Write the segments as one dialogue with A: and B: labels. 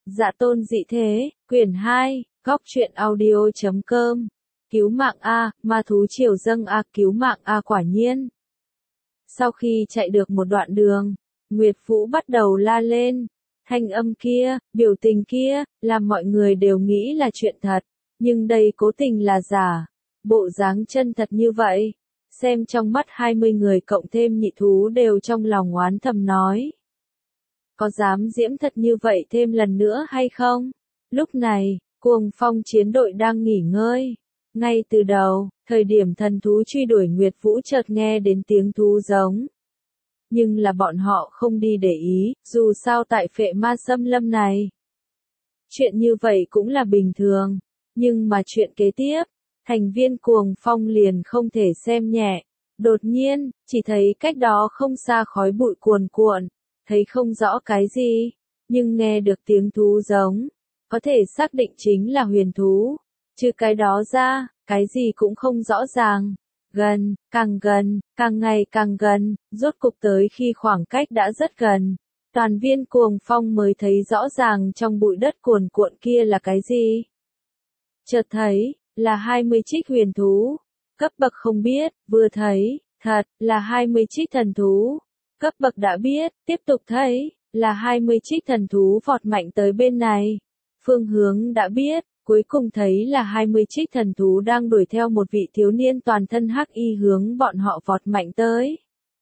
A: Dạ tôn dị thế, quyển 2, góc truyện audio.com. Cứu mạng A, ma thú triều dâng A, cứu mạng A quả nhiên. Sau khi chạy được một đoạn đường, Nguyệt Vũ bắt đầu la lên. Thanh âm kia, biểu tình kia, làm mọi người đều nghĩ là chuyện thật, nhưng đây cố tình là giả. Bộ dáng chân thật như vậy, xem trong mắt 20 người cộng thêm nhị thú đều trong lòng oán thầm nói. Có dám diễm thật như vậy thêm lần nữa hay không? Lúc này, Cuồng Phong chiến đội đang nghỉ ngơi. Ngay từ đầu, thời điểm thần thú truy đuổi Nguyệt Vũ chợt nghe đến tiếng thú giống. Nhưng là bọn họ không đi để ý, dù sao tại phệ ma xâm lâm này. Chuyện như vậy cũng là bình thường, nhưng mà chuyện kế tiếp, thành viên Cuồng Phong liền không thể xem nhẹ. Đột nhiên, chỉ thấy cách đó không xa khói bụi cuồn cuộn, thấy không rõ cái gì, nhưng nghe được tiếng thú giống, có thể xác định chính là huyền thú. Trừ cái đó ra, cái gì cũng không rõ ràng. Gần, càng ngày càng gần, rốt cục tới khi khoảng cách đã rất gần. Toàn viên Cuồng Phong mới thấy rõ ràng trong bụi đất cuồn cuộn kia là cái gì. Chợt thấy, là 20 trích huyền thú. Cấp bậc không biết, vừa thấy, thật, là 20 trích thần thú. Cấp bậc đã biết, tiếp tục thấy, là 20 trích thần thú vọt mạnh tới bên này. Phương hướng đã biết, cuối cùng thấy là 20 trích thần thú đang đuổi theo một vị thiếu niên toàn thân hắc y hướng bọn họ vọt mạnh tới.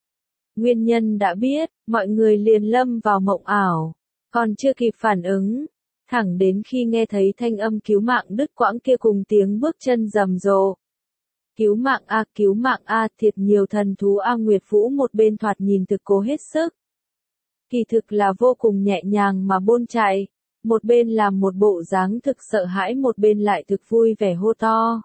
A: Nguyên nhân đã biết, mọi người liền lâm vào mộng ảo, còn chưa kịp phản ứng, thẳng đến khi nghe thấy thanh âm cứu mạng đứt quãng kia cùng tiếng bước chân rầm rộ. Cứu mạng A, thiệt nhiều thần thú A. Nguyệt Vũ một bên thoạt nhìn thực cố hết sức. Kỳ thực là vô cùng nhẹ nhàng mà bôn chạy, một bên làm một bộ dáng thực sợ hãi một bên lại thực vui vẻ hô to.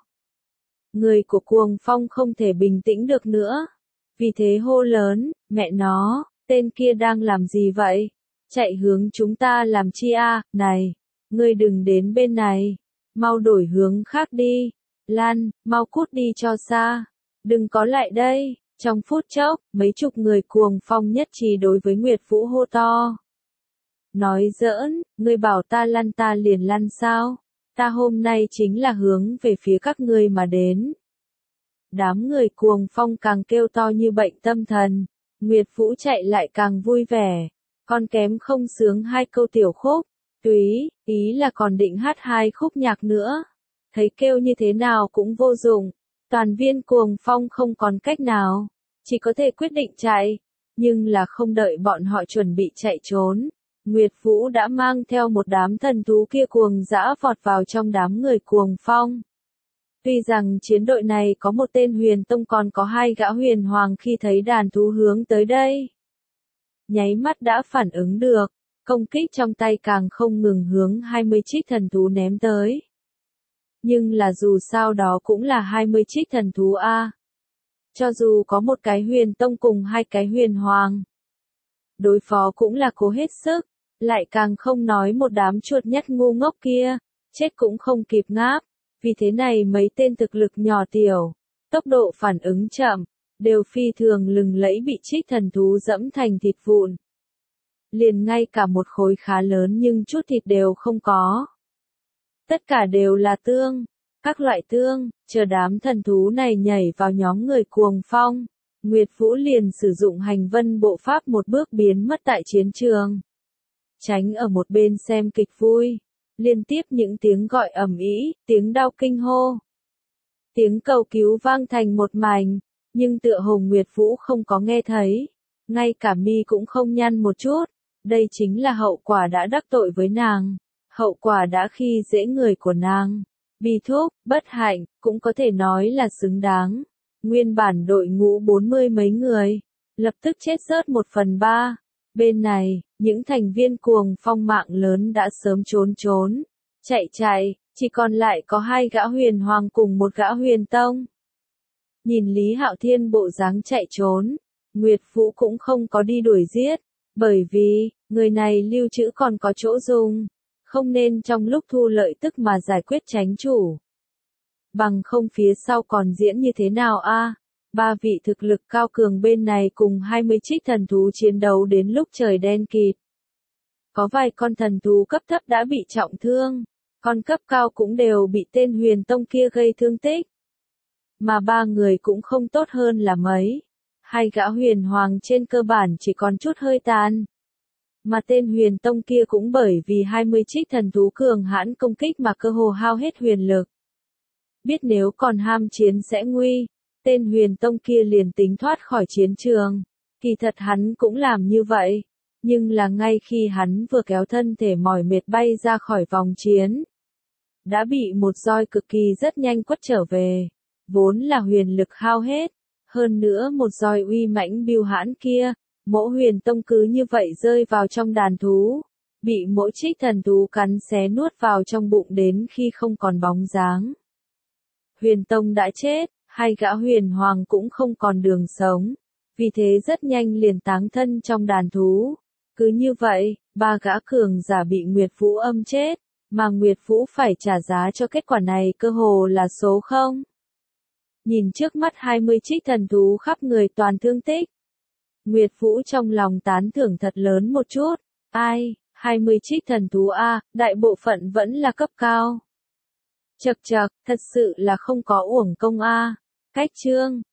A: Người của Cuồng Phong không thể bình tĩnh được nữa, vì thế hô lớn, mẹ nó, tên kia đang làm gì vậy? Chạy hướng chúng ta làm chi a? Này, ngươi đừng đến bên này, mau đổi hướng khác đi. Lan, mau cút đi cho xa, đừng có lại đây. Trong phút chốc, mấy chục người Cuồng Phong nhất trí đối với Nguyệt Vũ hô to. Nói giỡn, ngươi bảo ta lăn ta liền lăn sao? Ta hôm nay chính là hướng về phía các ngươi mà đến. Đám người Cuồng Phong càng kêu to như bệnh tâm thần, Nguyệt Vũ chạy lại càng vui vẻ, còn kém không sướng hai câu tiểu khúc, túy, ý là còn định hát hai khúc nhạc nữa. Thấy kêu như thế nào cũng vô dụng, toàn viên Cuồng Phong không còn cách nào, chỉ có thể quyết định chạy, nhưng là không đợi bọn họ chuẩn bị chạy trốn. Nguyệt Vũ đã mang theo một đám thần thú kia cuồng dã vọt vào trong đám người Cuồng Phong. Tuy rằng chiến đội này có một tên huyền tông còn có hai gã huyền hoàng khi thấy đàn thú hướng tới đây. Nháy mắt đã phản ứng được, công kích trong tay càng không ngừng hướng 20 trích thần thú ném tới. Nhưng là dù sao đó cũng là 20 trích thần thú A. Cho dù có một cái huyền tông cùng hai cái huyền hoàng, đối phó cũng là cố hết sức, lại càng không nói một đám chuột nhắt ngu ngốc kia, chết cũng không kịp ngáp. Vì thế này mấy tên thực lực nhỏ tiểu, tốc độ phản ứng chậm, đều phi thường lừng lẫy bị trích thần thú dẫm thành thịt vụn. Liền ngay cả một khối khá lớn nhưng chút thịt đều không có. Tất cả đều là tương, các loại tương, chờ đám thần thú này nhảy vào nhóm người Cuồng Phong. Nguyệt Vũ liền sử dụng hành vân bộ pháp một bước biến mất tại chiến trường. Tránh ở một bên xem kịch vui. Liên tiếp những tiếng gọi ầm ĩ, tiếng đau kinh hô. Tiếng cầu cứu vang thành một mảnh, nhưng tựa hồ Nguyệt Vũ không có nghe thấy. Ngay cả mi cũng không nhăn một chút. Đây chính là hậu quả đã đắc tội với nàng. Hậu quả đã khi dễ người của nàng. Bi thúc, bất hạnh, cũng có thể nói là xứng đáng. Nguyên bản đội ngũ 40 mấy người, lập tức chết rớt 1/3. Bên này, những thành viên Cuồng Phong mạng lớn đã sớm trốn, chạy, chỉ còn lại có hai gã huyền hoàng cùng một gã huyền tông. Nhìn Lý Hạo Thiên bộ dáng chạy trốn, Nguyệt Vũ cũng không có đi đuổi giết, bởi vì, người này lưu trữ còn có chỗ dùng, không nên trong lúc thu lợi tức mà giải quyết tránh chủ. Bằng không phía sau còn diễn như thế nào a? Ba vị thực lực cao cường bên này cùng 20 trích thần thú chiến đấu đến lúc trời đen kịt. Có vài con thần thú cấp thấp đã bị trọng thương, con cấp cao cũng đều bị tên Huyền Tông kia gây thương tích. Mà ba người cũng không tốt hơn là mấy. Hai gã huyền hoàng trên cơ bản chỉ còn chút hơi tàn. Mà tên Huyền Tông kia cũng bởi vì 20 trích thần thú cường hãn công kích mà cơ hồ hao hết huyền lực. Biết nếu còn ham chiến sẽ nguy, tên Huyền Tông kia liền tính thoát khỏi chiến trường. Kỳ thật hắn cũng làm như vậy, nhưng là ngay khi hắn vừa kéo thân thể mỏi mệt bay ra khỏi vòng chiến, đã bị một roi cực kỳ rất nhanh quất trở về, vốn là huyền lực hao hết, hơn nữa một roi uy mãnh biêu hãn kia, Mỗ Huyền Tông cứ như vậy rơi vào trong đàn thú, bị mỗi trích thần thú cắn xé nuốt vào trong bụng đến khi không còn bóng dáng. Huyền Tông đã chết, hai gã huyền hoàng cũng không còn đường sống, vì thế rất nhanh liền táng thân trong đàn thú. Cứ như vậy, ba gã cường giả bị Nguyệt Vũ âm chết, mà Nguyệt Vũ phải trả giá cho kết quả này cơ hồ là số 0. Nhìn trước mắt 20 trích thần thú khắp người toàn thương tích, Nguyệt Vũ trong lòng tán thưởng thật lớn một chút. Ai, 20 trích thần thú A, đại bộ phận vẫn là cấp cao. Chậc chậc, thật sự là không có uổng công A. Cách chương